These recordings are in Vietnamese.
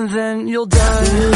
and then you'll die.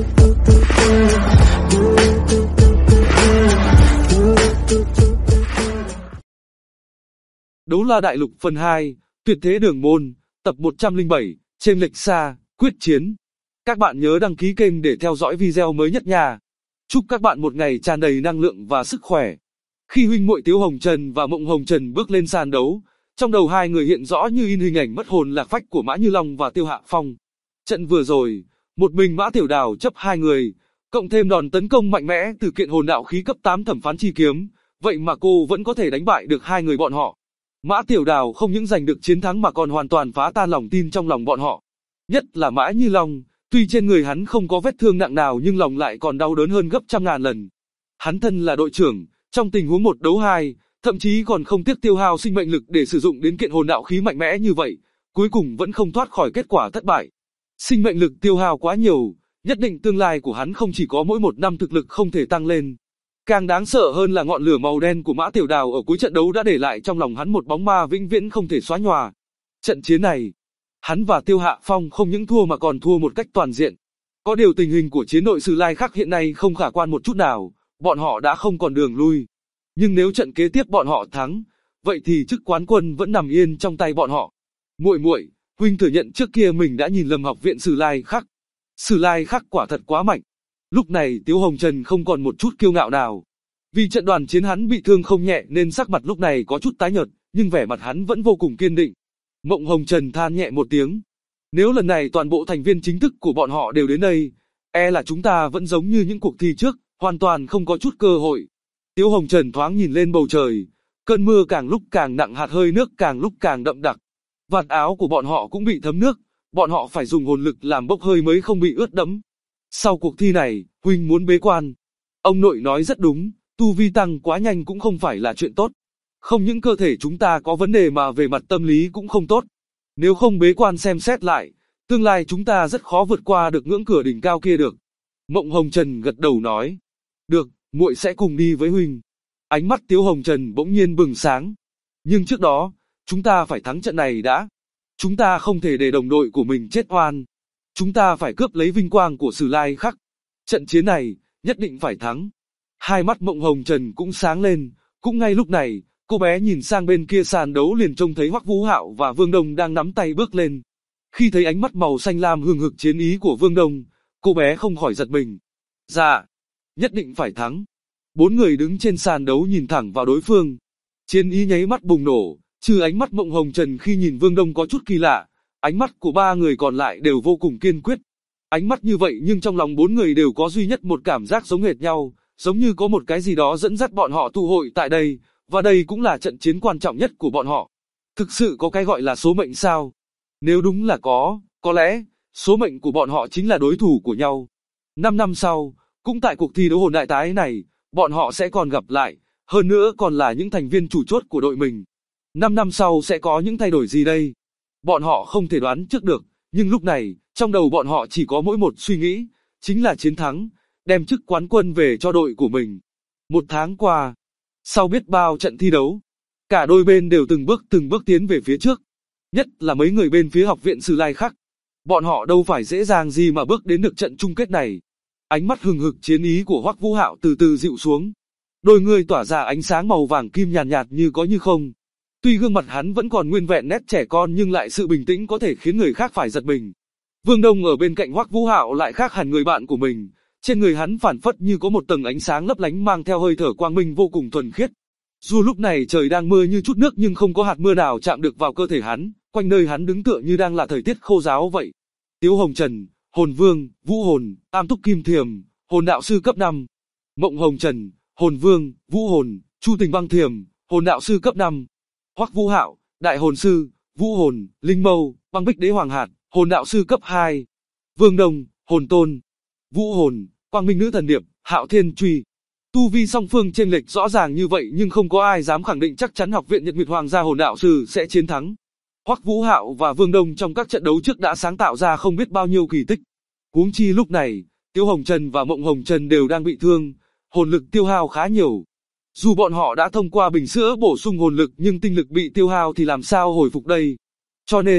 Đấu La Đại Lục phần 2, Tuyệt Thế Đường Môn, tập 107, Chênh lệch xa, quyết chiến. Các bạn nhớ đăng ký kênh để theo dõi video mới nhất nha. Chúc các bạn một ngày tràn đầy năng lượng và sức khỏe. Khi huynh muội Tiếu Hồng Trần và Mộng Hồng Trần bước lên sàn đấu, trong đầu hai người hiện rõ như in hình ảnh mất hồn lạc phách của Mã Như Long và Tiêu Hạ Phong. Trận vừa rồi, một mình Mã Tiểu Đào chấp hai người, cộng thêm đòn tấn công mạnh mẽ từ kiện hồn đạo khí cấp 8 thẩm phán chi kiếm, vậy mà cô vẫn có thể đánh bại được hai người bọn họ. Mã Tiểu Đào không những giành được chiến thắng mà còn hoàn toàn phá tan lòng tin trong lòng bọn họ. Nhất là Mã Như Long, tuy trên người hắn không có vết thương nặng nào nhưng lòng lại còn đau đớn hơn gấp trăm ngàn lần. Hắn thân là đội trưởng, trong tình huống 1 đấu 2, thậm chí còn không tiếc tiêu hao sinh mệnh lực để sử dụng đến kiện hồn đạo khí mạnh mẽ như vậy, cuối cùng vẫn không thoát khỏi kết quả thất bại. Sinh mệnh lực tiêu hao quá nhiều, nhất định tương lai của hắn không chỉ có mỗi 1 năm thực lực không thể tăng lên. Càng đáng sợ hơn là ngọn lửa màu đen của Mã Tiểu Đào ở cuối trận đấu đã để lại trong lòng hắn một bóng ma vĩnh viễn không thể xóa nhòa. Trận chiến này, hắn và Tiêu Hạ Phong không những thua mà còn thua một cách toàn diện. Có điều tình hình của chiến đội Sử Lai Khắc hiện nay không khả quan một chút nào, bọn họ đã không còn đường lui. Nhưng nếu trận kế tiếp bọn họ thắng, vậy thì chức quán quân vẫn nằm yên trong tay bọn họ. Muội muội, huynh thừa nhận trước kia mình đã nhìn lầm học viện Sử Lai Khắc. Sử Lai Khắc quả thật quá mạnh. Lúc này Tiếu Hồng Trần không còn một chút kiêu ngạo nào. Vì trận đoàn chiến hắn bị thương không nhẹ nên sắc mặt lúc này có chút tái nhợt, nhưng vẻ mặt hắn vẫn vô cùng kiên định. Mộng Hồng Trần than nhẹ một tiếng. Nếu lần này toàn bộ thành viên chính thức của bọn họ đều đến đây, e là chúng ta vẫn giống như những cuộc thi trước, hoàn toàn không có chút cơ hội. Tiếu Hồng Trần thoáng nhìn lên bầu trời, cơn mưa càng lúc càng nặng, hạt hơi nước càng lúc càng đậm đặc. Vạt áo của bọn họ cũng bị thấm nước, bọn họ phải dùng hồn lực làm bốc hơi mới không bị ướt đẫm. Sau cuộc thi này, huynh muốn bế quan. Ông nội nói rất đúng, tu vi tăng quá nhanh cũng không phải là chuyện tốt. Không những cơ thể chúng ta có vấn đề mà về mặt tâm lý cũng không tốt. Nếu không bế quan xem xét lại, tương lai chúng ta rất khó vượt qua được ngưỡng cửa đỉnh cao kia được. Mộng Hồng Trần gật đầu nói. Được, muội sẽ cùng đi với huynh. Ánh mắt Tiếu Hồng Trần bỗng nhiên bừng sáng. Nhưng trước đó, chúng ta phải thắng trận này đã. Chúng ta không thể để đồng đội của mình chết oan. Chúng ta phải cướp lấy vinh quang của Sử Lai Khắc. Trận chiến này, nhất định phải thắng. Hai mắt Mộng Hồng Trần cũng sáng lên. Cũng ngay lúc này, cô bé nhìn sang bên kia sàn đấu liền trông thấy Hoắc Vũ Hạo và Vương Đông đang nắm tay bước lên. Khi thấy ánh mắt màu xanh lam hừng hực chiến ý của Vương Đông, cô bé không khỏi giật mình. Dạ, nhất định phải thắng. 4 người đứng trên sàn đấu nhìn thẳng vào đối phương. Chiến ý nháy mắt bùng nổ, trừ ánh mắt Mộng Hồng Trần khi nhìn Vương Đông có chút kỳ lạ, ánh mắt của 3 người còn lại đều vô cùng kiên quyết. Ánh mắt như vậy nhưng trong lòng 4 người đều có duy nhất một cảm giác giống hệt nhau, giống như có một cái gì đó dẫn dắt bọn họ tụ hội tại đây, và đây cũng là trận chiến quan trọng nhất của bọn họ. Thực sự có cái gọi là số mệnh sao? Nếu đúng là có lẽ, số mệnh của bọn họ chính là đối thủ của nhau. 5 năm sau, cũng tại cuộc thi đấu hồn đại tái này, bọn họ sẽ còn gặp lại, hơn nữa còn là những thành viên chủ chốt của đội mình. 5 năm sau sẽ có những thay đổi gì đây? Bọn họ không thể đoán trước được, nhưng lúc này, trong đầu bọn họ chỉ có mỗi một suy nghĩ, chính là chiến thắng, đem chức quán quân về cho đội của mình. 1 tháng qua, sau biết bao trận thi đấu, cả đôi bên đều từng bước tiến về phía trước. Nhất là mấy người bên phía học viện Sử Lai Khắc. Bọn họ đâu phải dễ dàng gì mà bước đến được trận chung kết này. Ánh mắt hừng hực chiến ý của Hoắc Vũ Hạo từ từ dịu xuống. Đôi người tỏa ra ánh sáng màu vàng kim nhàn nhạt như có như không. Tuy gương mặt hắn vẫn còn nguyên vẹn nét trẻ con nhưng lại sự bình tĩnh có thể khiến người khác phải giật mình. Vương Đông ở bên cạnh Hoắc Vũ Hạo lại khác hẳn người bạn của mình. Trên người hắn phản phất như có một tầng ánh sáng lấp lánh mang theo hơi thở quang minh vô cùng thuần khiết. Dù lúc này trời đang mưa như chút nước nhưng không có hạt mưa nào chạm được vào cơ thể hắn, quanh nơi hắn đứng tựa như đang là thời tiết khô ráo vậy. Tiếu Hồng Trần, Hồn Vương, Vũ Hồn, Tam Túc Kim Thiềm, Hồn Đạo Sư cấp 5. Mộng Hồng Trần, Hồn Vương, Vũ Hồn, Chu Tình Băng Thiềm, Hồn Đạo Sư cấp 5. Hoắc Vũ Hạo, Đại Hồn Sư, Vũ Hồn, Linh Mâu, Băng Bích Đế Hoàng Hạt, Hồn Đạo Sư cấp 2. Vương Đông, Hồn Tôn, Vũ Hồn, Quang Minh Nữ Thần Điệp, Hạo Thiên Truy. Tu vi song phương chênh lệch rõ ràng như vậy nhưng không có ai dám khẳng định chắc chắn học viện Nhật Nguyệt Hoàng gia Hồn Đạo Sư sẽ chiến thắng. Hoắc Vũ Hạo và Vương Đông trong các trận đấu trước đã sáng tạo ra không biết bao nhiêu kỳ tích. Huống chi lúc này, Tiếu Hồng Trần và Mộng Hồng Trần đều đang bị thương, hồn lực tiêu hao khá nhiều. Dù bọn họ đã thông qua bình sữa bổ sung hồn lực nhưng tinh lực bị tiêu hao thì làm sao hồi phục đây? Cho nên,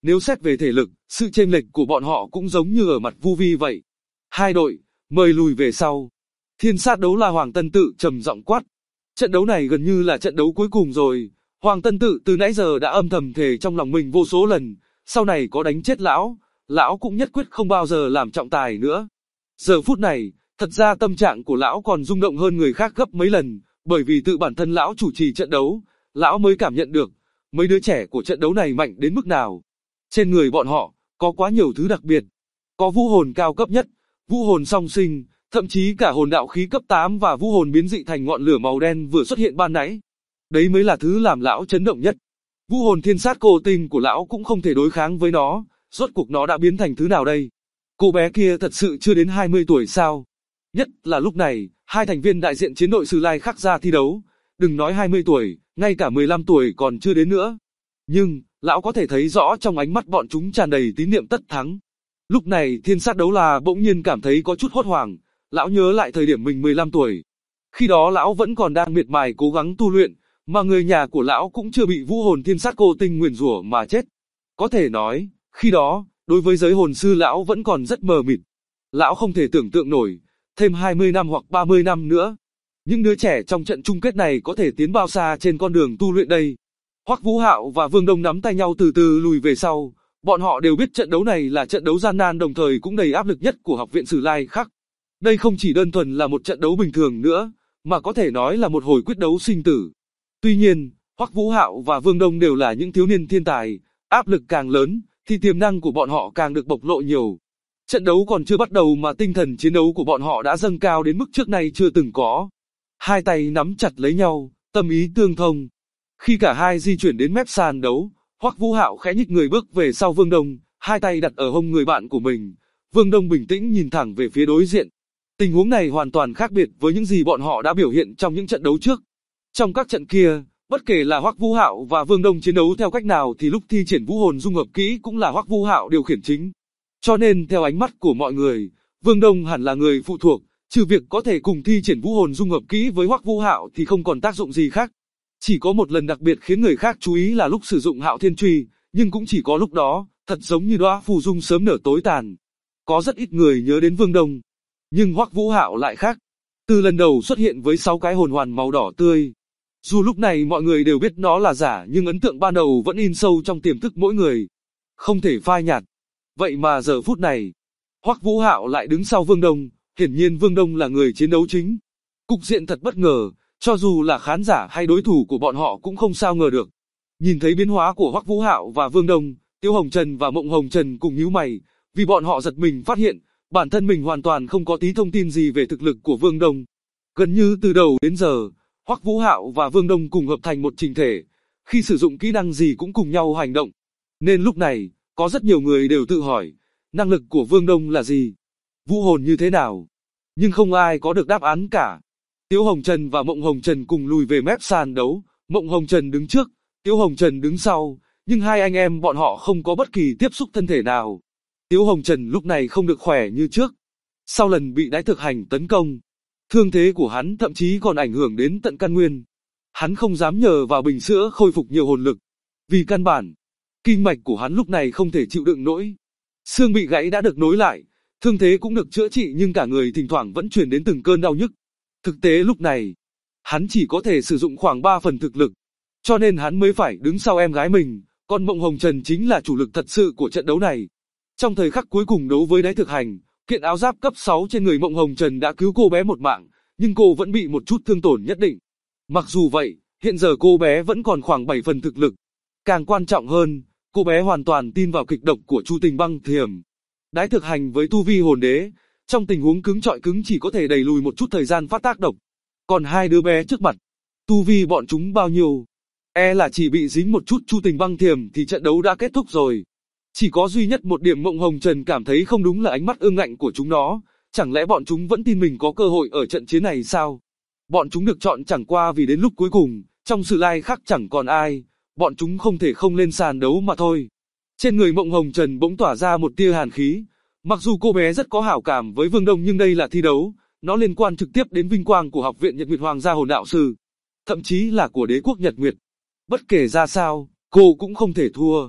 Nếu xét về thể lực, sự chênh lệch của bọn họ cũng giống như ở mặt Vu Vi vậy. Hai đội, mời lùi về sau. Thiên sát đấu la Hoàng Tân Tự trầm giọng quát. Trận đấu này gần như là trận đấu cuối cùng rồi. Hoàng Tân Tự từ nãy giờ đã âm thầm thề trong lòng mình vô số lần, sau này có đánh chết lão, lão cũng nhất quyết không bao giờ làm trọng tài nữa. Giờ phút này, thật ra tâm trạng của lão còn rung động hơn người khác gấp mấy lần, bởi vì tự bản thân lão chủ trì trận đấu, lão mới cảm nhận được mấy đứa trẻ của trận đấu này mạnh đến mức nào. Trên người bọn họ có quá nhiều thứ đặc biệt, có vũ hồn cao cấp nhất, vũ hồn song sinh, thậm chí cả hồn đạo khí cấp 8 và vũ hồn biến dị thành ngọn lửa màu đen vừa xuất hiện ban nãy. Đấy mới là thứ làm lão chấn động nhất. Vũ hồn thiên sát cô tinh của lão cũng không thể đối kháng với nó, rốt cuộc nó đã biến thành thứ nào đây? Cô bé kia thật sự chưa đến 20 tuổi sao? Nhất là lúc này, hai thành viên đại diện chiến đội Sử Lai Khắc ra thi đấu, đừng nói 20 tuổi, ngay cả 15 tuổi còn chưa đến nữa. Nhưng, lão có thể thấy rõ trong ánh mắt bọn chúng tràn đầy tín niệm tất thắng. Lúc này thiên sát đấu la bỗng nhiên cảm thấy có chút hốt hoảng, lão nhớ lại thời điểm mình 15 tuổi. Khi đó lão vẫn còn đang miệt mài cố gắng tu luyện, mà người nhà của lão cũng chưa bị vũ hồn thiên sát cô tinh nguyền rủa mà chết. Có thể nói, khi đó, đối với giới hồn sư lão vẫn còn rất mờ mịt. Lão không thể tưởng tượng nổi, thêm 20 năm hoặc 30 năm nữa, những đứa trẻ trong trận chung kết này có thể tiến bao xa trên con đường tu luyện đây. Hoắc Vũ Hạo và Vương Đông nắm tay nhau từ từ lùi về sau, bọn họ đều biết trận đấu này là trận đấu gian nan đồng thời cũng đầy áp lực nhất của học viện Sử Lai Khắc. Đây không chỉ đơn thuần là một trận đấu bình thường nữa, mà có thể nói là một hồi quyết đấu sinh tử. Tuy nhiên, Hoắc Vũ Hạo và Vương Đông đều là những thiếu niên thiên tài, áp lực càng lớn, thì tiềm năng của bọn họ càng được bộc lộ nhiều. Trận đấu còn chưa bắt đầu mà tinh thần chiến đấu của bọn họ đã dâng cao đến mức trước nay chưa từng có. Hai tay nắm chặt lấy nhau, tâm ý tương thông. Khi cả hai di chuyển đến mép sàn đấu, Hoắc Vũ Hạo khẽ nhích người bước về sau Vương Đông, hai tay đặt ở hông người bạn của mình. Vương Đông bình tĩnh nhìn thẳng về phía đối diện. Tình huống này hoàn toàn khác biệt với những gì bọn họ đã biểu hiện trong những trận đấu trước. Trong các trận kia, bất kể là Hoắc Vũ Hạo và Vương Đông chiến đấu theo cách nào thì lúc thi triển vũ hồn dung hợp kỹ cũng là Hoắc Vũ Hạo điều khiển chính. Cho nên theo ánh mắt của mọi người, Vương Đông hẳn là người phụ thuộc, trừ việc có thể cùng thi triển vũ hồn dung hợp kỹ với Hoắc Vũ Hạo thì không còn tác dụng gì khác. Chỉ có một lần đặc biệt khiến người khác chú ý là lúc sử dụng Hạo Thiên Truy, nhưng cũng chỉ có lúc đó, thật giống như đóa phù dung sớm nở tối tàn. Có rất ít người nhớ đến Vương Đông, nhưng Hoắc Vũ Hạo lại khác. Từ lần đầu xuất hiện với 6 cái hồn hoàn màu đỏ tươi, dù lúc này mọi người đều biết nó là giả nhưng ấn tượng ban đầu vẫn in sâu trong tiềm thức mỗi người, không thể phai nhạt. Vậy mà giờ phút này, Hoắc Vũ Hạo lại đứng sau Vương Đông, hiển nhiên Vương Đông là người chiến đấu chính. Cục diện thật bất ngờ, cho dù là khán giả hay đối thủ của bọn họ cũng không sao ngờ được. Nhìn thấy biến hóa của Hoắc Vũ Hạo và Vương Đông, Tiêu Hồng Trần và Mộng Hồng Trần cùng nhíu mày, vì bọn họ giật mình phát hiện, bản thân mình hoàn toàn không có tí thông tin gì về thực lực của Vương Đông. Gần như từ đầu đến giờ, Hoắc Vũ Hạo và Vương Đông cùng hợp thành một chỉnh thể, khi sử dụng kỹ năng gì cũng cùng nhau hành động. Nên lúc này, có rất nhiều người đều tự hỏi, năng lực của Vương Đông là gì? Vũ hồn như thế nào? Nhưng không ai có được đáp án cả. Tiêu Hồng Trần và Mộng Hồng Trần cùng lùi về mép sàn đấu, Mộng Hồng Trần đứng trước, Tiêu Hồng Trần đứng sau, nhưng hai anh em bọn họ không có bất kỳ tiếp xúc thân thể nào. Tiêu Hồng Trần lúc này không được khỏe như trước. Sau lần bị đái thực hành tấn công, thương thế của hắn thậm chí còn ảnh hưởng đến tận căn nguyên. Hắn không dám nhờ vào bình sữa khôi phục nhiều hồn lực, vì căn bản, kinh mạch của hắn lúc này không thể chịu đựng nổi. Xương bị gãy đã được nối lại, thương thế cũng được chữa trị nhưng cả người thỉnh thoảng vẫn truyền đến từng cơn đau nhức. Thực tế lúc này, hắn chỉ có thể sử dụng khoảng 3 phần thực lực, cho nên hắn mới phải đứng sau em gái mình, còn Mộng Hồng Trần chính là chủ lực thật sự của trận đấu này. Trong thời khắc cuối cùng đấu với đái thực hành, kiện áo giáp cấp 6 trên người Mộng Hồng Trần đã cứu cô bé một mạng, nhưng cô vẫn bị một chút thương tổn nhất định. Mặc dù vậy, hiện giờ cô bé vẫn còn khoảng 7 phần thực lực. Càng quan trọng hơn, cô bé hoàn toàn tin vào kịch độc của Chu Tình Băng Thiềm. Đái thực hành với tu vi hồn đế, trong tình huống cứng trọi cứng chỉ có thể đẩy lùi một chút thời gian phát tác độc. Còn hai đứa bé trước mặt, tu vi bọn chúng bao nhiêu? Là chỉ bị dính một chút Chu Tình Băng Thiềm thì trận đấu đã kết thúc rồi. Chỉ có duy nhất một điểm Mộng Hồng Trần cảm thấy không đúng là ánh mắt ương ngạnh của chúng nó. Chẳng lẽ bọn chúng vẫn tin mình có cơ hội ở trận chiến này sao? Bọn chúng được chọn chẳng qua vì đến lúc cuối cùng, trong Sử Lai Khắc chẳng còn ai, bọn chúng không thể không lên sàn đấu mà thôi. Trên người Mộng Hồng Trần bỗng tỏa ra một tia hàn khí. Mặc dù cô bé rất có hảo cảm với Vương Đông nhưng đây là thi đấu, nó liên quan trực tiếp đến vinh quang của Học viện Nhật Nguyệt Hoàng gia hồn đạo sư, thậm chí là của đế quốc Nhật Nguyệt. Bất kể ra sao, cô cũng không thể thua.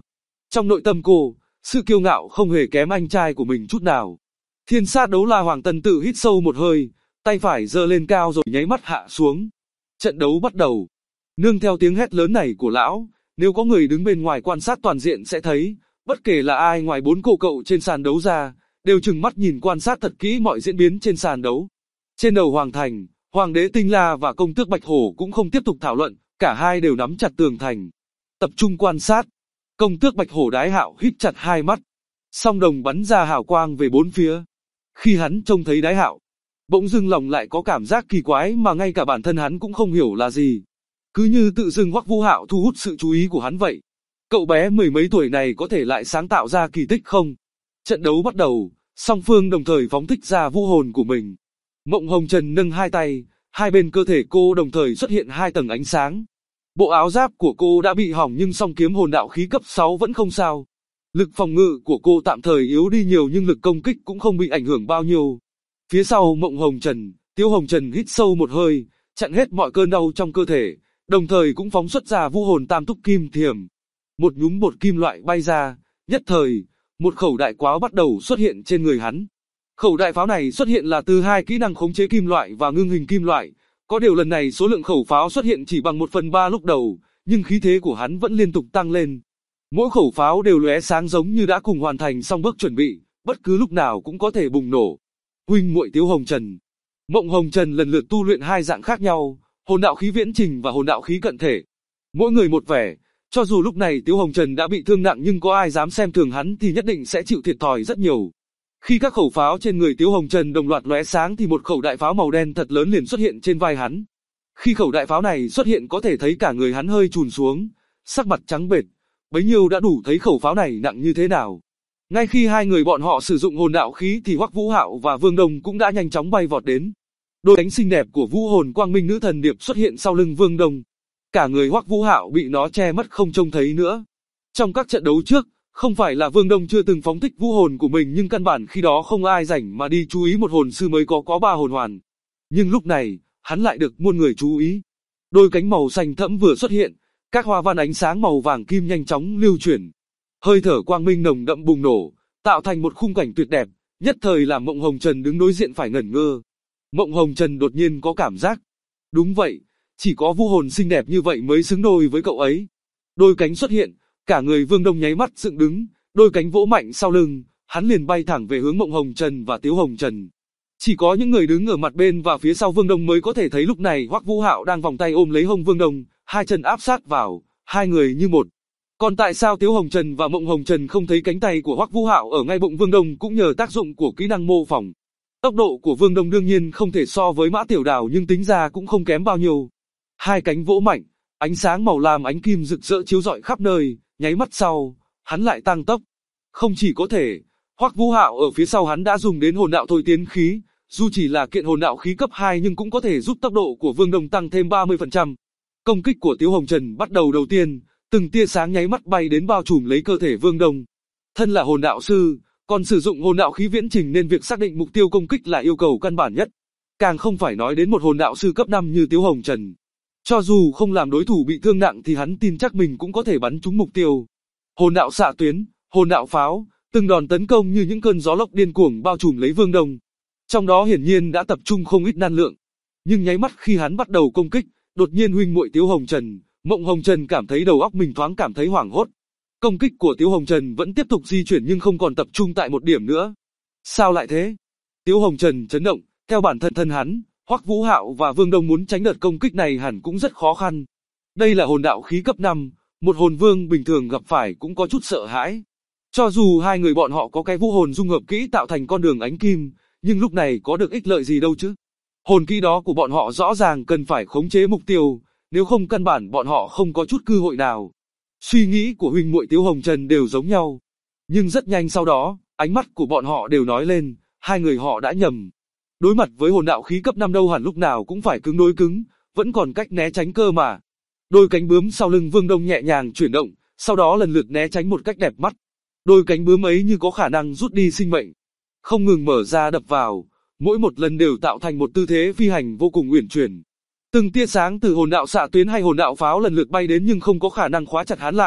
Trong nội tâm cô, sự kiêu ngạo không hề kém anh trai của mình chút nào. Thiên sát đấu la Hoàng Tân tự hít sâu một hơi, tay phải giơ lên cao rồi nháy mắt hạ xuống. Trận đấu bắt đầu. Nương theo tiếng hét lớn này của lão, nếu có người đứng bên ngoài quan sát toàn diện sẽ thấy, bất kể là ai ngoài 4 cô cậu trên sàn đấu ra, đều trừng mắt nhìn quan sát thật kỹ mọi diễn biến trên sàn đấu. Trên đầu Hoàng Thành, Hoàng đế Tinh La và công tước Bạch Hổ cũng không tiếp tục thảo luận, cả hai đều nắm chặt tường thành, tập trung quan sát. Công tước Bạch Hổ Đái Hạo híp chặt hai mắt, song đồng bắn ra hào quang về bốn phía. Khi hắn trông thấy Đái Hạo, bỗng dưng lòng lại có cảm giác kỳ quái mà ngay cả bản thân hắn cũng không hiểu là gì. Cứ như tự dưng Hoắc Vũ Hạo thu hút sự chú ý của hắn vậy. Cậu bé mười mấy tuổi này có thể lại sáng tạo ra kỳ tích không? Trận đấu bắt đầu, song phương đồng thời phóng thích ra vũ hồn của mình. Mộng Hồng Trần nâng hai tay, hai bên cơ thể cô đồng thời xuất hiện hai tầng ánh sáng. Bộ áo giáp của cô đã bị hỏng nhưng song kiếm hồn đạo khí cấp 6 vẫn không sao. Lực phòng ngự của cô tạm thời yếu đi nhiều nhưng lực công kích cũng không bị ảnh hưởng bao nhiêu. Phía sau Mộng Hồng Trần, Tiếu Hồng Trần hít sâu một hơi, chặn hết mọi cơn đau trong cơ thể, đồng thời cũng phóng xuất ra vũ hồn tam túc kim thiểm. Một nhúm bột kim loại bay ra, nhất thời, một khẩu đại quáo bắt đầu xuất hiện trên người hắn. Khẩu đại pháo này xuất hiện là từ hai kỹ năng khống chế kim loại và ngưng hình kim loại. Có điều lần này số lượng khẩu pháo xuất hiện chỉ bằng 1/3 lúc đầu, nhưng khí thế của hắn vẫn liên tục tăng lên. Mỗi khẩu pháo đều lóe sáng giống như đã cùng hoàn thành xong bước chuẩn bị, bất cứ lúc nào cũng có thể bùng nổ. Huynh muội Tiếu Hồng Trần, Mộng Hồng Trần lần lượt tu luyện hai dạng khác nhau, hồn đạo khí viễn trình và hồn đạo khí cận thể. Mỗi người một vẻ, cho dù lúc này Tiếu Hồng Trần đã bị thương nặng nhưng có ai dám xem thường hắn thì nhất định sẽ chịu thiệt thòi rất nhiều. Khi các khẩu pháo trên người Tiếu Hồng Trần đồng loạt lóe sáng thì một khẩu đại pháo màu đen thật lớn liền xuất hiện trên vai hắn. Khi khẩu đại pháo này xuất hiện có thể thấy cả người hắn hơi chùn xuống, sắc mặt trắng bệch, bấy nhiêu đã đủ thấy khẩu pháo này nặng như thế nào. Ngay khi hai người bọn họ sử dụng hồn đạo khí thì Hoắc Vũ Hạo và Vương Đông cũng đã nhanh chóng bay vọt đến. Đôi cánh xinh đẹp của Vũ Hồn Quang Minh Nữ Thần Điệp xuất hiện sau lưng Vương Đông. Cả người Hoắc Vũ Hạo bị nó che mất không trông thấy nữa. Trong các trận đấu trước, không phải là Vương Đông chưa từng phóng thích vũ hồn của mình nhưng căn bản khi đó không ai rảnh mà đi chú ý một hồn sư mới có 3 hồn hoàn. Nhưng lúc này, hắn lại được muôn người chú ý. Đôi cánh màu xanh thẫm vừa xuất hiện, các hoa văn ánh sáng màu vàng kim nhanh chóng lưu chuyển. Hơi thở quang minh nồng đậm bùng nổ, tạo thành một khung cảnh tuyệt đẹp, nhất thời làm Mộng Hồng Trần đứng đối diện phải ngẩn ngơ. Mộng Hồng Trần đột nhiên có cảm giác. Đúng vậy, chỉ có vũ hồn xinh đẹp như vậy mới xứng đôi với cậu ấy. Đôi cánh xuất hiện, cả người Vương Đông nháy mắt dựng đứng, đôi cánh vỗ mạnh sau lưng, hắn liền bay thẳng về hướng Mộng Hồng Trần và Tiếu Hồng Trần. Chỉ có những người đứng ở mặt bên và phía sau Vương Đông mới có thể thấy lúc này Hoắc Vũ Hạo đang vòng tay ôm lấy hông Vương Đông, hai chân áp sát vào, hai người như một. Còn tại sao Tiếu Hồng Trần và Mộng Hồng Trần không thấy cánh tay của Hoắc Vũ Hạo ở ngay bụng Vương Đông cũng nhờ tác dụng của kỹ năng mô phỏng. Tốc độ của Vương Đông đương nhiên không thể so với Mã Tiểu Đào nhưng tính ra cũng không kém bao nhiêu. Hai cánh vỗ mạnh, ánh sáng màu lam ánh kim rực rỡ chiếu rọi khắp nơi, nháy mắt sau, hắn lại tăng tốc. Không chỉ có thể, Hoắc Vũ Hạo ở phía sau hắn đã dùng đến hồn đạo thôi tiến khí, dù chỉ là kiện hồn đạo khí cấp 2 nhưng cũng có thể giúp tốc độ của Vương Đông tăng thêm 30%. Công kích của Tiếu Hồng Trần bắt đầu tiên, từng tia sáng nháy mắt bay đến bao trùm lấy cơ thể Vương Đông. Thân là hồn đạo sư, còn sử dụng hồn đạo khí viễn trình nên việc xác định mục tiêu công kích là yêu cầu căn bản nhất. Càng không phải nói đến một hồn đạo sư cấp 5 như Tiếu Hồng Trần. Cho dù không làm đối thủ bị thương nặng thì hắn tin chắc mình cũng có thể bắn trúng mục tiêu. Hồn đạo xạ tuyến, hồn đạo pháo, từng đòn tấn công như những cơn gió lốc điên cuồng bao trùm lấy Vương Đông. Trong đó hiển nhiên đã tập trung không ít năng lượng. Nhưng nháy mắt khi hắn bắt đầu công kích, đột nhiên huynh muội Tiếu Hồng Trần, Mộng Hồng Trần cảm thấy đầu óc mình thoáng cảm thấy hoảng hốt. Công kích của Tiếu Hồng Trần vẫn tiếp tục di chuyển nhưng không còn tập trung tại một điểm nữa. Sao lại thế? Tiếu Hồng Trần chấn động, theo bản thân hắn, Hoắc Vũ Hạo và Vương Đông muốn tránh đợt công kích này hẳn cũng rất khó khăn. Đây là hồn đạo khí cấp 5, một hồn vương bình thường gặp phải cũng có chút sợ hãi. Cho dù hai người bọn họ có cái vũ hồn dung hợp kỹ tạo thành con đường ánh kim, nhưng lúc này có được ích lợi gì đâu chứ? Hồn kỹ đó của bọn họ rõ ràng cần phải khống chế mục tiêu, nếu không căn bản bọn họ không có chút cơ hội nào. Suy nghĩ của huynh muội Tiếu Hồng Trần đều giống nhau. Nhưng rất nhanh sau đó, ánh mắt của bọn họ đều nói lên, hai người họ đã nhầm. Đối mặt với hồn đạo khí cấp 5 đâu hẳn lúc nào cũng phải cứng đối cứng, vẫn còn cách né tránh cơ mà. Đôi cánh bướm sau lưng Vương Đông nhẹ nhàng chuyển động, sau đó lần lượt né tránh một cách đẹp mắt. Đôi cánh bướm ấy như có khả năng rút đi sinh mệnh, không ngừng mở ra đập vào, mỗi một lần đều tạo thành một tư thế phi hành vô cùng uyển chuyển. Từng tia sáng từ hồn đạo xạ tuyến hay hồn đạo pháo lần lượt bay đến nhưng không có khả năng khóa chặt hắn lại,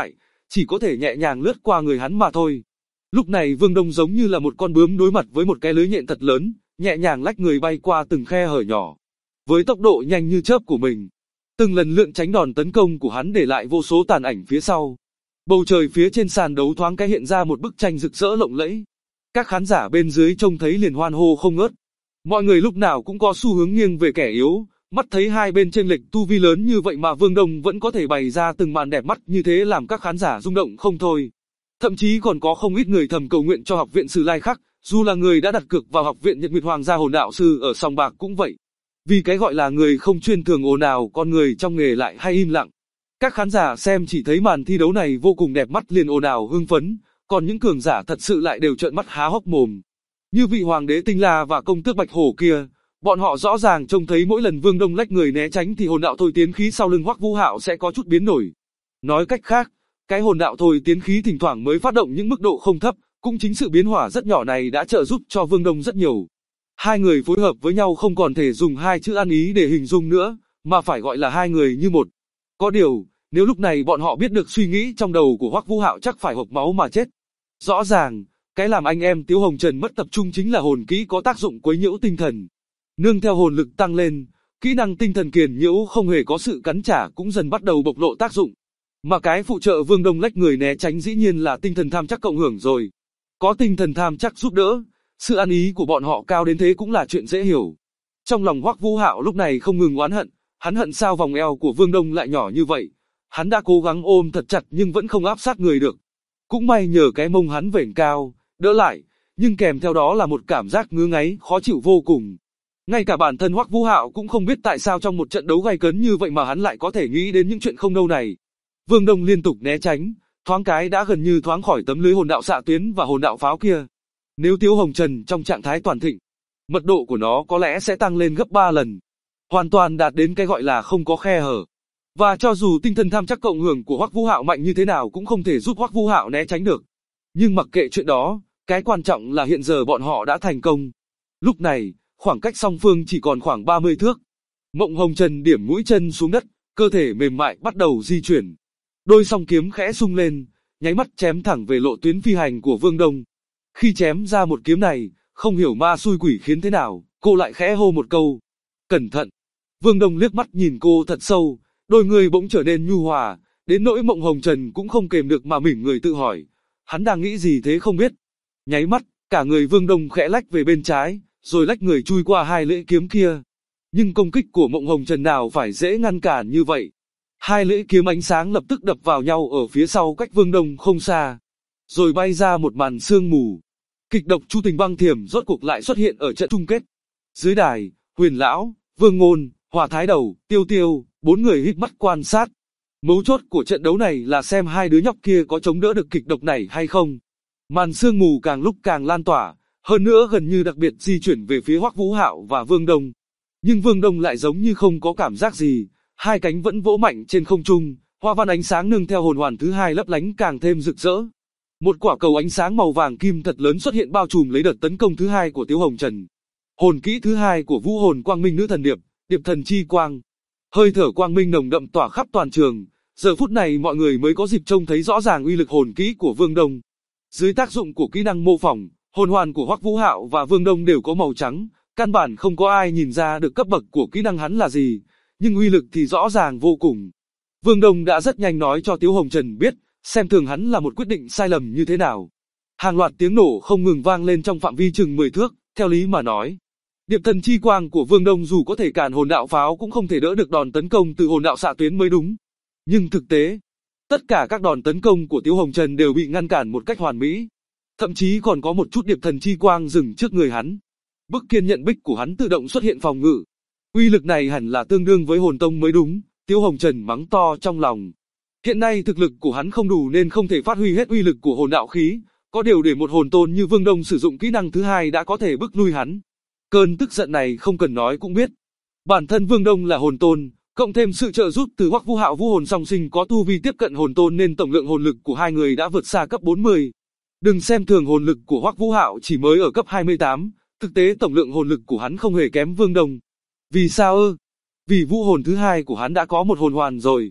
chỉ có thể nhẹ nhàng lướt qua người hắn mà thôi. Lúc này Vương Đông giống như là một con bướm đối mặt với một cái lưới nhện thật lớn, nhẹ nhàng lách người bay qua từng khe hở nhỏ. Với tốc độ nhanh như chớp của mình, từng lần lượn tránh đòn tấn công của hắn để lại vô số tàn ảnh phía sau. Bầu trời phía trên sàn đấu thoáng cái hiện ra một bức tranh rực rỡ lộng lẫy. Các khán giả bên dưới trông thấy liền hoan hô không ngớt. Mọi người lúc nào cũng có xu hướng nghiêng về kẻ yếu, mắt thấy hai bên chênh lệch tu vi lớn như vậy mà Vương Đông vẫn có thể bày ra từng màn đẹp mắt như thế làm các khán giả rung động không thôi. Thậm chí còn có không ít người thầm cầu nguyện cho học viện Sử Lai Khắc, dù là người đã đặt cược vào học viện Nhật Nguyệt Hoàng gia hồn đạo sư ở sòng bạc cũng vậy. Vì cái gọi là người không chuyên thường ồn ào, con người trong nghề lại hay im lặng. Các khán giả xem chỉ thấy màn thi đấu này vô cùng đẹp mắt liền ồn ào hưng phấn, còn những cường giả thật sự lại đều trợn mắt há hốc mồm. Như vị hoàng đế Tinh La và công tước Bạch Hổ kia, bọn họ rõ ràng trông thấy mỗi lần Vương Đông lách người né tránh thì hồn đạo thôi tiến khí sau lưng Hoắc Vũ Hạo sẽ có chút biến đổi. Nói cách khác, cái hồn đạo thôi tiến khí thỉnh thoảng mới phát động những mức độ không thấp, cũng chính sự biến hỏa rất nhỏ này đã trợ giúp cho Vương Đông rất nhiều. Hai người phối hợp với nhau không còn thể dùng hai chữ ăn ý để hình dung nữa, mà phải gọi là hai người như một. Có điều, nếu lúc này bọn họ biết được suy nghĩ trong đầu của Hoắc Vũ Hạo chắc phải hộc máu mà chết. Rõ ràng, cái làm anh em Tiếu Hồng Trần mất tập trung chính là hồn kỹ có tác dụng quấy nhiễu tinh thần. Nương theo hồn lực tăng lên, kỹ năng tinh thần kiền nhiễu không hề có sự cắn trả cũng dần bắt đầu bộc lộ tác dụng. Mà cái phụ trợ Vương Đông lách người né tránh dĩ nhiên là tinh thần tham chắc cộng hưởng rồi. Có tinh thần tham chắc giúp đỡ, sự ăn ý của bọn họ cao đến thế cũng là chuyện dễ hiểu. Trong lòng Hoắc Vũ Hạo lúc này không ngừng oán hận, hắn hận sao vòng eo của Vương Đông lại nhỏ như vậy. Hắn đã cố gắng ôm thật chặt nhưng vẫn không áp sát người được. Cũng may nhờ cái mông hắn vểnh cao, đỡ lại, nhưng kèm theo đó là một cảm giác ngứa ngáy khó chịu vô cùng. Ngay cả bản thân Hoắc Vũ Hạo cũng không biết tại sao trong một trận đấu gay cấn như vậy mà hắn lại có thể nghĩ đến những chuyện không đâu này. Vương Đông liên tục né tránh, thoáng cái đã gần như thoáng khỏi tấm lưới hồn đạo xạ tuyến và hồn đạo pháo kia. Nếu Tiếu Hồng Trần trong trạng thái toàn thịnh, mật độ của nó có lẽ sẽ tăng lên gấp 3 lần. Hoàn toàn đạt đến cái gọi là không có khe hở. Và cho dù tinh thần tham chắc cộng hưởng của Hoắc Vũ Hạo mạnh như thế nào cũng không thể giúp Hoắc Vũ Hạo né tránh được. Nhưng mặc kệ chuyện đó, cái quan trọng là hiện giờ bọn họ đã thành công. Lúc này, khoảng cách song phương chỉ còn khoảng 30 thước. Mộng Hồng Trần điểm mũi chân xuống đất, cơ thể mềm mại bắt đầu di chuyển. Đôi song kiếm khẽ sung lên, nháy mắt chém thẳng về lộ tuyến phi hành của Vương Đông. Khi chém ra một kiếm này, không hiểu ma xui quỷ khiến thế nào, cô lại khẽ hô một câu. Cẩn thận! Vương Đông liếc mắt nhìn cô thật sâu, đôi người bỗng trở nên nhu hòa, đến nỗi Mộng Hồng Trần cũng không kềm được mà mỉm người tự hỏi. Hắn đang nghĩ gì thế không biết. Nháy mắt, cả người Vương Đông khẽ lách về bên trái, rồi lách người chui qua hai lưỡi kiếm kia. Nhưng công kích của Mộng Hồng Trần nào phải dễ ngăn cản như vậy. Hai lưỡi kiếm ánh sáng lập tức đập vào nhau ở phía sau cách Vương Đông không xa. Rồi bay ra một màn sương mù. Kịch độc Chu Tình Băng Thiểm rốt cuộc lại xuất hiện ở trận chung kết. Dưới đài, Huyền Lão, Vương Ngôn, Hỏa Thái Đầu, Tiêu Tiêu, bốn người híp mắt quan sát. Mấu chốt của trận đấu này là xem hai đứa nhóc kia có chống đỡ được kịch độc này hay không. Màn sương mù càng lúc càng lan tỏa, hơn nữa gần như đặc biệt di chuyển về phía Hoắc Vũ Hạo và Vương Đông. Nhưng Vương Đông lại giống như không có cảm giác gì, hai cánh vẫn vỗ mạnh trên không trung, hoa văn ánh sáng nương theo hồn hoàn thứ hai lấp lánh càng thêm rực rỡ. Một quả cầu ánh sáng màu vàng kim thật lớn xuất hiện bao trùm lấy đợt tấn công thứ hai của Tiếu Hồng Trần. Hồn kỹ thứ hai của Vũ Hồn Quang Minh Nữ Thần Điệp, Điệp Thần Chi Quang. Hơi thở quang minh nồng đậm tỏa khắp toàn trường, giờ phút này mọi người mới có dịp trông thấy rõ ràng uy lực hồn kỹ của Vương Đông. Dưới tác dụng của kỹ năng mô phỏng, hồn hoàn của Hoắc Vũ Hạo và Vương Đông đều có màu trắng, căn bản không có ai nhìn ra được cấp bậc của kỹ năng hắn là gì, nhưng uy lực thì rõ ràng vô cùng. Vương Đông đã rất nhanh nói cho Tiếu Hồng Trần biết, xem thường hắn là một quyết định sai lầm như thế nào. Hàng loạt tiếng nổ không ngừng vang lên trong phạm vi chừng 10 thước, theo lý mà nói. Điệp Thần Chi Quang của Vương Đông dù có thể cản hồn đạo pháo cũng không thể đỡ được đòn tấn công từ hồn đạo xạ tuyến mới đúng. Nhưng thực tế, tất cả các đòn tấn công của Tiếu Hồng Trần đều bị ngăn cản một cách hoàn mỹ. Thậm chí còn có một chút Điệp Thần Chi Quang dừng trước người hắn. Bức kiên nhận bích của hắn tự động xuất hiện phòng ngự. Uy lực này hẳn là tương đương với hồn tông mới đúng, Tiếu Hồng Trần mắng to trong lòng. Hiện nay thực lực của hắn không đủ nên không thể phát huy hết uy lực của hồn đạo khí, có điều để một hồn tôn như Vương Đông sử dụng kỹ năng thứ hai đã có thể bức lui hắn. Cơn tức giận này không cần nói cũng biết. Bản thân Vương Đông là hồn tôn, cộng thêm sự trợ giúp từ Hoắc Vũ Hạo Vũ Hồn Song Sinh có tu vi tiếp cận hồn tôn nên tổng lượng hồn lực của hai người đã vượt xa cấp 40. Đừng xem thường hồn lực của Hoắc Vũ Hạo chỉ mới ở cấp 28, thực tế tổng lượng hồn lực của hắn không hề kém Vương Đông. Vì sao ư? Vì vũ hồn thứ hai của hắn đã có một hồn hoàn rồi.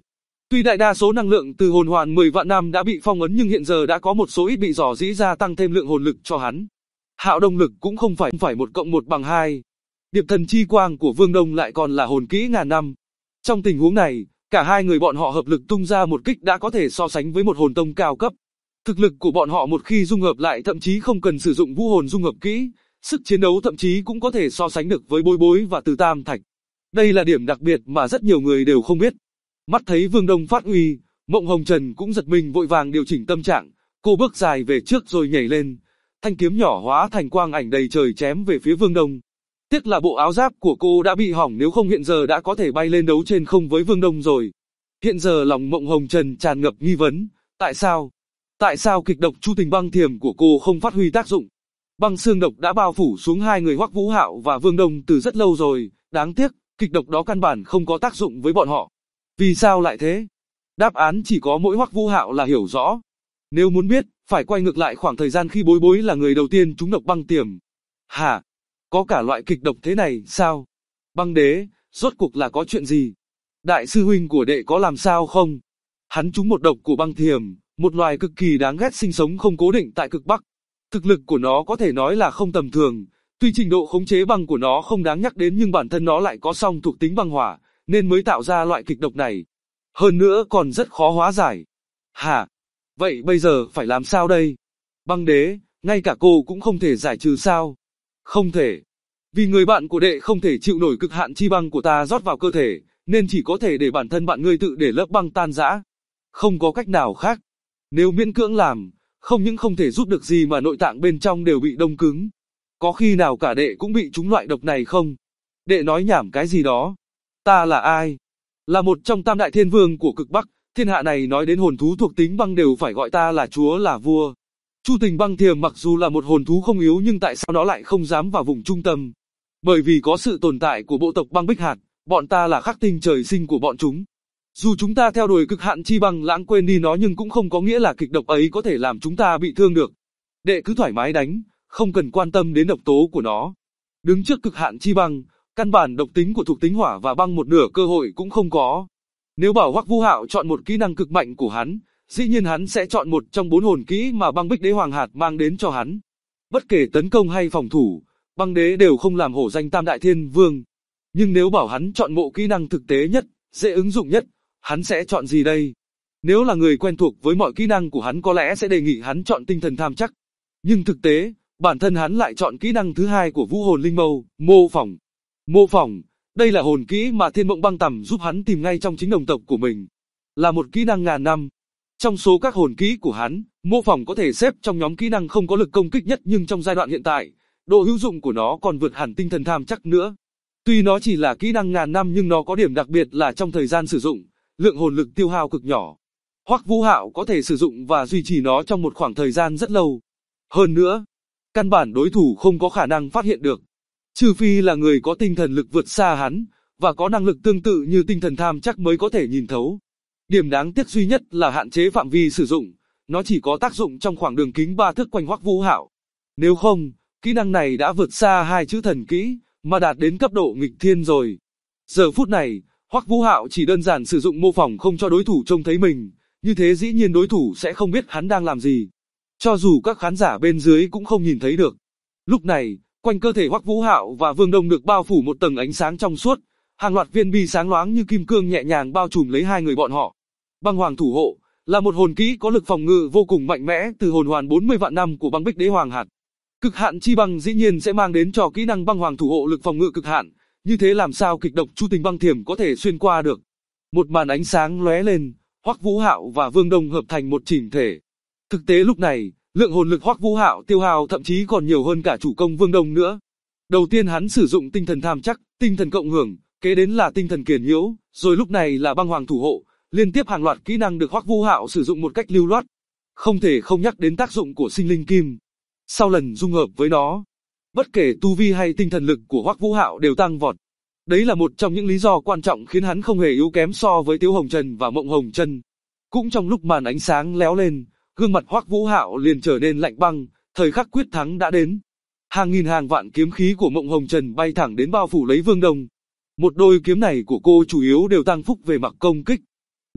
Tuy đại đa số năng lượng từ hồn hoàn 10 vạn năm đã bị phong ấn nhưng hiện giờ đã có một số ít bị rò rỉ ra tăng thêm lượng hồn lực cho hắn. Hạo Đông lực cũng không phải 1 + 1 = 2. Điệp thần chi quang của Vương Đông lại còn là hồn kỹ ngàn năm. Trong tình huống này, cả hai người bọn họ hợp lực tung ra một kích đã có thể so sánh với một hồn tông cao cấp. Thực lực của bọn họ một khi dung hợp lại thậm chí không cần sử dụng vũ hồn dung hợp kỹ, sức chiến đấu thậm chí cũng có thể so sánh được với Bối Bối và Từ Tam Thạch. Đây là điểm đặc biệt mà rất nhiều người đều không biết. Mắt thấy Vương Đông phát uy, Mộng Hồng Trần cũng giật mình vội vàng điều chỉnh tâm trạng, cô bước dài về trước rồi nhảy lên, thanh kiếm nhỏ hóa thành quang ảnh đầy trời chém về phía Vương Đông. Tiếc là bộ áo giáp của cô đã bị hỏng, nếu không hiện giờ đã có thể bay lên đấu trên không với Vương Đông rồi. Hiện giờ lòng Mộng Hồng Trần tràn ngập nghi vấn, tại sao? Tại sao kịch độc Chu Tình Băng Thiềm của cô không phát huy tác dụng? Băng xương độc đã bao phủ xuống hai người Hoắc Vũ Hạo và Vương Đông từ rất lâu rồi, đáng tiếc, kịch độc đó căn bản không có tác dụng với bọn họ. Vì sao lại thế? Đáp án chỉ có mỗi Hoắc Vũ Hạo là hiểu rõ. Nếu muốn biết, phải quay ngược lại khoảng thời gian khi Bối Bối là người đầu tiên trúng độc băng tiềm. Hả? Có cả loại kịch độc thế này, sao? Băng đế, rốt cuộc là có chuyện gì? Đại sư huynh của đệ có làm sao không? Hắn trúng một độc của băng thiềm, một loài cực kỳ đáng ghét sinh sống không cố định tại cực Bắc. Thực lực của nó có thể nói là không tầm thường, tuy trình độ khống chế băng của nó không đáng nhắc đến nhưng bản thân nó lại có song thuộc tính băng hỏa, nên mới tạo ra loại kịch độc này. Hơn nữa còn rất khó hóa giải. Hả? Vậy bây giờ phải làm sao đây? Băng đế, ngay cả cô cũng không thể giải trừ sao? Không thể. Vì người bạn của đệ không thể chịu nổi cực hạn chi băng của ta rót vào cơ thể, nên chỉ có thể để bản thân bạn ngươi tự để lớp băng tan rã. Không có cách nào khác. Nếu miễn cưỡng làm, không những không thể giúp được gì mà nội tạng bên trong đều bị đông cứng. Có khi nào cả đệ cũng bị trúng loại độc này không? Đệ nói nhảm cái gì đó? Ta là ai? Là một trong tam đại thiên vương của cực Bắc, thiên hạ này nói đến hồn thú thuộc tính băng đều phải gọi ta là chúa là vua. Chu Tình Băng Thiềm mặc dù là một hồn thú không yếu nhưng tại sao nó lại không dám vào vùng trung tâm? Bởi vì có sự tồn tại của bộ tộc băng bích hạt, bọn ta là khắc tinh trời sinh của bọn chúng. Dù chúng ta theo đuổi cực hạn chi băng lãng quên đi nó nhưng cũng không có nghĩa là kịch độc ấy có thể làm chúng ta bị thương được. Đệ cứ thoải mái đánh, không cần quan tâm đến độc tố của nó. Đứng trước cực hạn chi băng, căn bản độc tính của thuộc tính hỏa và băng một nửa cơ hội cũng không có. Nếu bảo Hoắc Vũ Hạo chọn một kỹ năng cực mạnh của hắn, dĩ nhiên hắn sẽ chọn một trong 4 hồn kỹ mà băng bích đế hoàng hạt mang đến cho hắn. Bất kể tấn công hay phòng thủ, băng đế đều không làm hổ danh tam đại thiên vương. Nhưng nếu bảo hắn chọn bộ kỹ năng thực tế nhất, dễ ứng dụng nhất, hắn sẽ chọn gì đây? Nếu là người quen thuộc với mọi kỹ năng của hắn có lẽ sẽ đề nghị hắn chọn tinh thần tham chắc. Nhưng thực tế, bản thân hắn lại chọn kỹ năng thứ hai của vũ hồn linh mâu, mô phỏng. Mô phỏng, đây là hồn kỹ mà Thiên Mộng Băng Tầm giúp hắn tìm ngay trong chính đồng tộc của mình. Là một kỹ năng ngàn năm. Trong số các hồn kỹ của hắn, mô phỏng có thể xếp trong nhóm kỹ năng không có lực công kích nhất nhưng trong giai đoạn hiện tại, độ hữu dụng của nó còn vượt hẳn tinh thần tham chắc nữa. Tuy nó chỉ là kỹ năng ngàn năm nhưng nó có điểm đặc biệt là trong thời gian sử dụng, lượng hồn lực tiêu hao cực nhỏ. Hoắc Vũ Hạo có thể sử dụng và duy trì nó trong một khoảng thời gian rất lâu. Hơn nữa, căn bản đối thủ không có khả năng phát hiện được. Trừ phi là người có tinh thần lực vượt xa hắn, và có năng lực tương tự như tinh thần tham chắc mới có thể nhìn thấu. Điểm đáng tiếc duy nhất là hạn chế phạm vi sử dụng, nó chỉ có tác dụng trong khoảng đường kính 3 thước quanh Hoắc Vũ Hạo. Nếu không, kỹ năng này đã vượt xa hai chữ thần kỹ, mà đạt đến cấp độ nghịch thiên rồi. Giờ phút này, Hoắc Vũ Hạo chỉ đơn giản sử dụng mô phỏng không cho đối thủ trông thấy mình, như thế dĩ nhiên đối thủ sẽ không biết hắn đang làm gì. Cho dù các khán giả bên dưới cũng không nhìn thấy được. Lúc này, quanh cơ thể Hoắc Vũ Hạo và Vương Đông được bao phủ một tầng ánh sáng trong suốt, hàng loạt viên bi sáng loáng như kim cương nhẹ nhàng bao trùm lấy hai người bọn họ. Băng Hoàng Thủ Hộ là một hồn kỹ có lực phòng ngự vô cùng mạnh mẽ từ hồn hoàn 40 vạn năm của băng bích đế hoàng hạt. Cực hạn chi băng dĩ nhiên sẽ mang đến cho kỹ năng Băng Hoàng Thủ Hộ lực phòng ngự cực hạn, như thế làm sao kịch độc Chu Tình Băng Thiềm có thể xuyên qua được. Một màn ánh sáng lóe lên, Hoắc Vũ Hạo và Vương Đông hợp thành một chỉnh thể. Thực tế lúc này, lượng hồn lực Hoắc Vũ Hạo tiêu hao thậm chí còn nhiều hơn cả chủ công Vương Đông nữa. Đầu tiên hắn sử dụng tinh thần tham chắc, tinh thần cộng hưởng, kế đến là tinh thần kiền nhiễu, rồi lúc này là Băng Hoàng Thủ Hộ, liên tiếp hàng loạt kỹ năng được Hoắc Vũ Hạo sử dụng một cách lưu loát. Không thể không nhắc đến tác dụng của sinh linh kim. Sau lần dung hợp với nó, bất kể tu vi hay tinh thần lực của Hoắc Vũ Hạo đều tăng vọt. Đấy là một trong những lý do quan trọng khiến hắn không hề yếu kém so với Tiếu Hồng Trần và Mộng Hồng Trân. Cũng trong lúc màn ánh sáng léo lên, gương mặt Hoắc Vũ Hạo liền trở nên lạnh băng, thời khắc quyết thắng đã đến. Hàng nghìn hàng vạn kiếm khí của Mộng Hồng Trần bay thẳng đến bao phủ lấy Vương Đông. Một đôi kiếm này của cô chủ yếu đều tăng phúc về mặt công kích.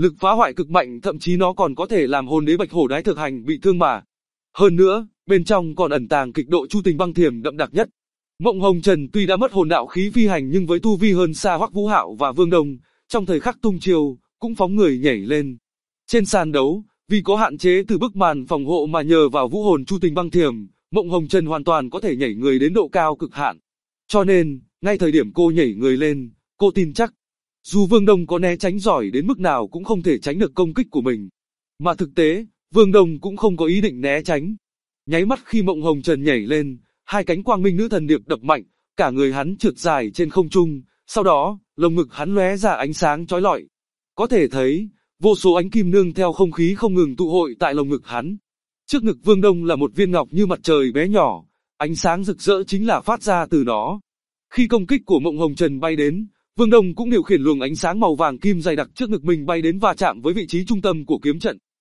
Lực phá hoại cực mạnh, thậm chí nó còn có thể làm hồn đế Bạch Hổ Đái Thực Hành bị thương mà. Hơn nữa, bên trong còn ẩn tàng kịch độ Chu Tình Băng Thiềm đậm đặc nhất. Mộng Hồng Trần tuy đã mất hồn đạo khí phi hành nhưng với tu vi hơn xa Hoắc Vũ Hạo và Vương Đông, trong thời khắc tung chiêu, cũng phóng người nhảy lên. Trên sàn đấu, vì có hạn chế từ bức màn phòng hộ mà nhờ vào vũ hồn Chu Tình Băng Thiềm, Mộng Hồng Trần hoàn toàn có thể nhảy người đến độ cao cực hạn. Cho nên, ngay thời điểm cô nhảy người lên, cô tin chắc, dù Vương Đông có né tránh giỏi đến mức nào cũng không thể tránh được công kích của mình. Mà thực tế, Vương Đông cũng không có ý định né tránh. Nháy mắt khi Mộng Hồng Trần nhảy lên, hai cánh quang minh nữ thần điệp đập mạnh, cả người hắn trượt dài trên không trung, sau đó, lồng ngực hắn lóe ra ánh sáng chói lọi. Có thể thấy, vô số ánh kim nương theo không khí không ngừng tụ hội tại lồng ngực hắn. Trước ngực Vương Đông là một viên ngọc như mặt trời bé nhỏ, ánh sáng rực rỡ chính là phát ra từ nó. Khi công kích của Mộng Hồng Trần bay đến, Vương Đông cũng điều khiển luồng ánh sáng màu vàng kim dày đặc trước ngực mình bay đến va chạm với vị trí trung tâm của kiếm trận.